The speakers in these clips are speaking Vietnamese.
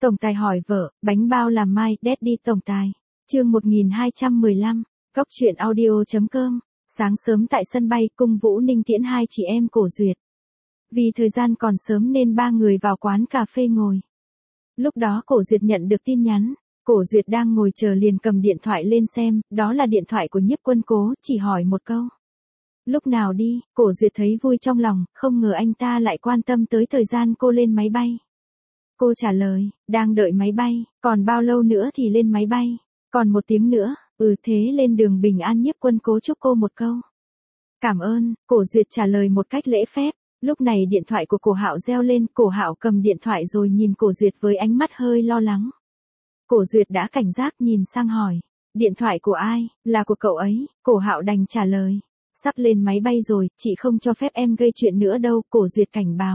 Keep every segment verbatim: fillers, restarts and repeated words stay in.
Tổng tài hỏi vợ, bánh bao làm mai, Daddy tổng tài. Chương một nghìn hai trăm mười lăm, Cóc truyện audio chấm com. Sáng sớm tại sân bay, Cung Vũ Ninh tiễn hai chị em Cổ Duyệt. Vì thời gian còn sớm nên ba người vào quán cà phê ngồi. Lúc đó Cổ Duyệt nhận được tin nhắn, Cổ Duyệt đang ngồi chờ liền cầm điện thoại lên xem, đó là điện thoại của Nhiếp Quân Cố, chỉ hỏi một câu. Lúc nào đi, Cổ Duyệt thấy vui trong lòng, không ngờ anh ta lại quan tâm tới thời gian cô lên máy bay. Cô trả lời, đang đợi máy bay, còn bao lâu nữa thì lên máy bay, còn một tiếng nữa, ừ thế lên đường bình an. Nhiếp Quân Cố chúc cô một câu. Cảm ơn, Cổ Duyệt trả lời một cách lễ phép. Lúc này điện thoại của Cổ Hạo reo lên, Cổ Hạo cầm điện thoại rồi nhìn Cổ Duyệt với ánh mắt hơi lo lắng. Cổ Duyệt đã cảnh giác nhìn sang hỏi, điện thoại của ai, là của cậu ấy, Cổ Hạo đành trả lời. Sắp lên máy bay rồi, chị không cho phép em gây chuyện nữa đâu, Cổ Duyệt cảnh báo.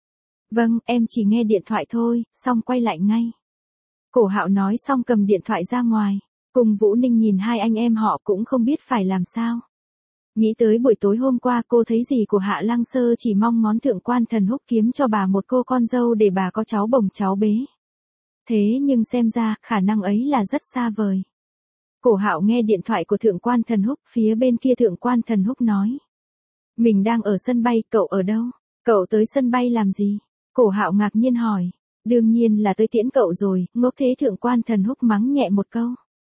Vâng, em chỉ nghe điện thoại thôi, xong quay lại ngay. Cổ Hạo nói xong cầm điện thoại ra ngoài. Cùng Vũ Ninh nhìn hai anh em họ cũng không biết phải làm sao. Nghĩ tới buổi tối hôm qua cô thấy gì của Hạ Lăng Sơ chỉ mong ngón Thượng Quan Thần Húc kiếm cho bà một cô con dâu để bà có cháu bồng cháu bế. Thế nhưng xem ra khả năng ấy là rất xa vời. Cổ Hạo nghe điện thoại của Thượng Quan Thần Húc, phía bên kia Thượng Quan Thần Húc nói. Mình đang ở sân bay, cậu ở đâu? Cậu tới sân bay làm gì? Cổ Hạo ngạc nhiên hỏi. Đương nhiên là tới tiễn cậu rồi, ngốc thế. Thượng Quan Thần Húc mắng nhẹ một câu.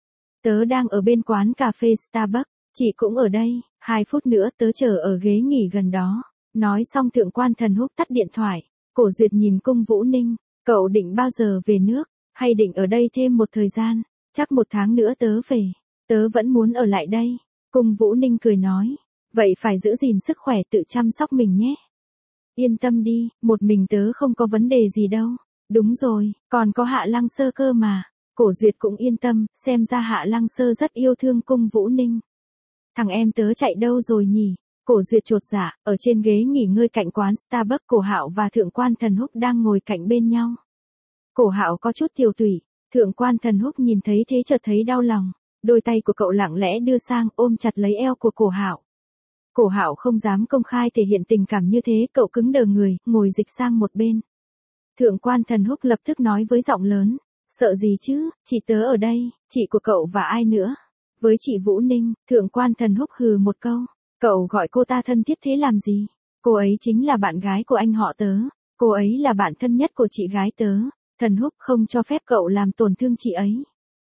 Tớ đang ở bên quán cà phê Starbucks, chị cũng ở đây, hai phút nữa tớ chờ ở ghế nghỉ gần đó. Nói xong Thượng Quan Thần Húc tắt điện thoại. Cổ Duyệt nhìn Cung Vũ Ninh, cậu định bao giờ về nước, hay định ở đây thêm một thời gian? Chắc một tháng nữa tớ về, tớ vẫn muốn ở lại đây. Cung Vũ Ninh cười nói, vậy phải giữ gìn sức khỏe, tự chăm sóc mình nhé. Yên tâm đi, một mình tớ không có vấn đề gì đâu. Đúng rồi, còn có Hạ Lăng Sơ cơ mà. Cổ Duyệt cũng yên tâm, xem ra Hạ Lăng Sơ rất yêu thương Cung Vũ Ninh. Thằng em tớ chạy đâu rồi nhỉ? Cổ Duyệt chột dạ, ở trên ghế nghỉ ngơi cạnh quán Starbucks, Cổ Hạo và Thượng Quan Thần Húc đang ngồi cạnh bên nhau. Cổ Hạo có chút tiều tụy, Thượng Quan Thần Húc nhìn thấy thế chợt thấy đau lòng, đôi tay của cậu lặng lẽ đưa sang ôm chặt lấy eo của Cổ Hạo. Cổ Hạo không dám công khai thể hiện tình cảm như thế, cậu cứng đờ người, ngồi dịch sang một bên. Thượng Quan Thần Húc lập tức nói với giọng lớn, sợ gì chứ, chị tớ ở đây, chị của cậu và ai nữa? Với chị Vũ Ninh. Thượng Quan Thần Húc hừ một câu, cậu gọi cô ta thân thiết thế làm gì? Cô ấy chính là bạn gái của anh họ tớ, cô ấy là bạn thân nhất của chị gái tớ, Thần Húc không cho phép cậu làm tổn thương chị ấy.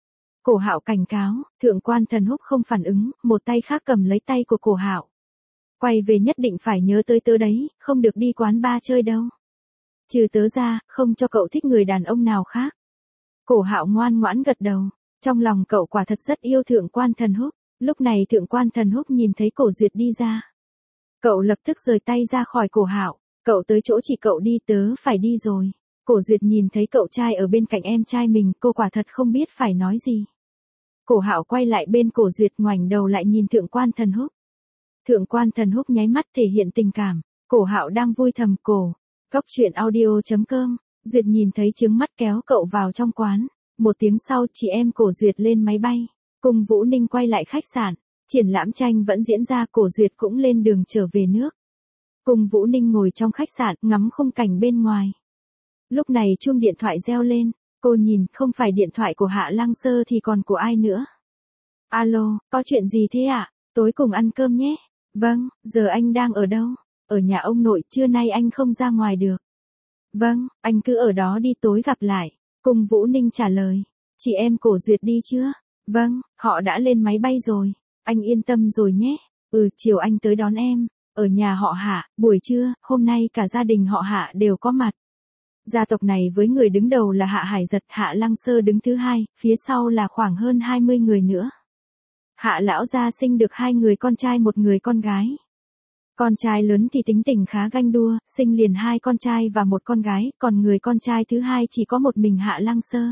Cổ Hạo cảnh cáo. Thượng Quan Thần Húc không phản ứng, một tay khác cầm lấy tay của Cổ Hạo. Quay về nhất định phải nhớ tới tớ đấy, không được đi quán bar chơi đâu. Trừ tớ ra, không cho cậu thích người đàn ông nào khác. Cổ Hạo ngoan ngoãn gật đầu, trong lòng cậu quả thật rất yêu Thượng Quan Thần Húc. Lúc này Thượng Quan Thần Húc nhìn thấy Cổ Duyệt đi ra. Cậu lập tức rời tay ra khỏi Cổ Hạo, cậu tới chỗ chị cậu đi, tớ phải đi rồi. Cổ Duyệt nhìn thấy cậu trai ở bên cạnh em trai mình, cô quả thật không biết phải nói gì. Cổ Hạo quay lại bên Cổ Duyệt, ngoảnh đầu lại nhìn Thượng Quan Thần Húc. Thượng Quan Thần Húc nháy mắt thể hiện tình cảm. Cổ Hạo đang vui thầm cổ. Cóc truyện audio chấm com. Duyệt nhìn thấy trứng mắt kéo cậu vào trong quán. Một tiếng sau chị em Cổ Duyệt lên máy bay. Cùng Vũ Ninh quay lại khách sạn. Triển lãm tranh vẫn diễn ra, Cổ Duyệt cũng lên đường trở về nước. Cùng Vũ Ninh ngồi trong khách sạn ngắm khung cảnh bên ngoài. Lúc này chuông điện thoại reo lên. Cô nhìn, không phải điện thoại của Hạ Lăng Sơ thì còn của ai nữa. Alo, có chuyện gì thế ạ? À? Tối cùng ăn cơm nhé. Vâng, giờ anh đang ở đâu? Ở nhà ông nội, trưa nay anh không ra ngoài được. Vâng, anh cứ ở đó đi, tối gặp lại. Cùng Vũ Ninh trả lời. Chị em Cổ Duyệt đi chưa? Vâng, họ đã lên máy bay rồi. Anh yên tâm rồi nhé. Ừ, chiều anh tới đón em. Ở nhà họ Hạ, buổi trưa, hôm nay cả gia đình họ Hạ đều có mặt. Gia tộc này với người đứng đầu là Hạ Hải Giật, Hạ Lăng Sơ đứng thứ hai, phía sau là khoảng hơn hai mươi người nữa. Hạ lão gia sinh được hai người con trai một người con gái. Con trai lớn thì tính tình khá ganh đua, sinh liền hai con trai và một con gái, còn người con trai thứ hai chỉ có một mình Hạ Lăng Sơ.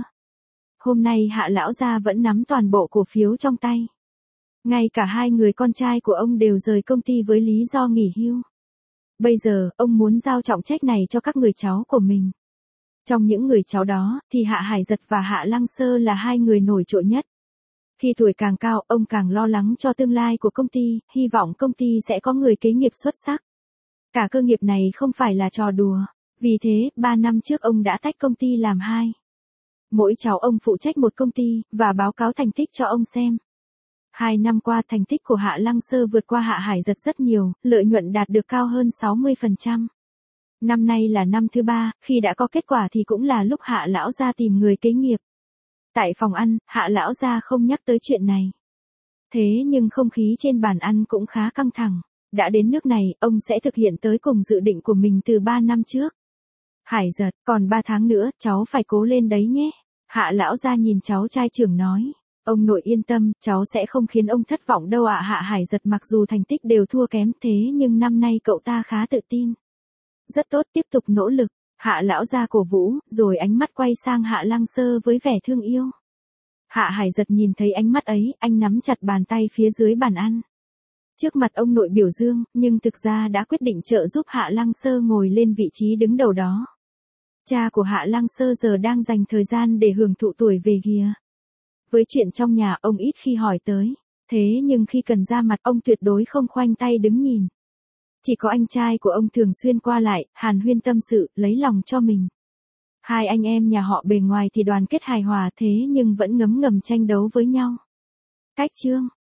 Hôm nay Hạ lão gia vẫn nắm toàn bộ cổ phiếu trong tay. Ngay cả hai người con trai của ông đều rời công ty với lý do nghỉ hưu. Bây giờ, ông muốn giao trọng trách này cho các người cháu của mình. Trong những người cháu đó, thì Hạ Hải Giật và Hạ Lăng Sơ là hai người nổi trội nhất. Khi tuổi càng cao, ông càng lo lắng cho tương lai của công ty, hy vọng công ty sẽ có người kế nghiệp xuất sắc. Cả cơ nghiệp này không phải là trò đùa, vì thế, ba năm trước ông đã tách công ty làm hai. Mỗi cháu ông phụ trách một công ty, và báo cáo thành tích cho ông xem. Hai năm qua thành tích của Hạ Lăng Sơ vượt qua Hạ Hải Giật rất nhiều, lợi nhuận đạt được cao hơn sáu mươi phần trăm. Năm nay là năm thứ ba, khi đã có kết quả thì cũng là lúc Hạ lão gia tìm người kế nghiệp. Tại phòng ăn, Hạ lão gia không nhắc tới chuyện này. Thế nhưng không khí trên bàn ăn cũng khá căng thẳng. Đã đến nước này, ông sẽ thực hiện tới cùng dự định của mình từ ba năm trước. Hải Giật, còn ba tháng nữa, cháu phải cố lên đấy nhé. Hạ lão gia nhìn cháu trai trưởng nói. Ông nội yên tâm, cháu sẽ không khiến ông thất vọng đâu ạ. Hạ Hải Giật mặc dù thành tích đều thua kém thế nhưng năm nay cậu ta khá tự tin. Rất tốt, tiếp tục nỗ lực. Hạ lão gia cổ vũ, rồi ánh mắt quay sang Hạ Lăng Sơ với vẻ thương yêu. Hạ Hải Giật nhìn thấy ánh mắt ấy, anh nắm chặt bàn tay phía dưới bàn ăn. Trước mặt ông nội biểu dương, nhưng thực ra đã quyết định trợ giúp Hạ Lăng Sơ ngồi lên vị trí đứng đầu đó. Cha của Hạ Lăng Sơ giờ đang dành thời gian để hưởng thụ tuổi về kìa. Với chuyện trong nhà ông ít khi hỏi tới, thế nhưng khi cần ra mặt ông tuyệt đối không khoanh tay đứng nhìn. Chỉ có anh trai của ông thường xuyên qua lại, hàn huyên tâm sự, lấy lòng cho mình. Hai anh em nhà họ bề ngoài thì đoàn kết hài hòa thế nhưng vẫn ngấm ngầm tranh đấu với nhau. Cách chương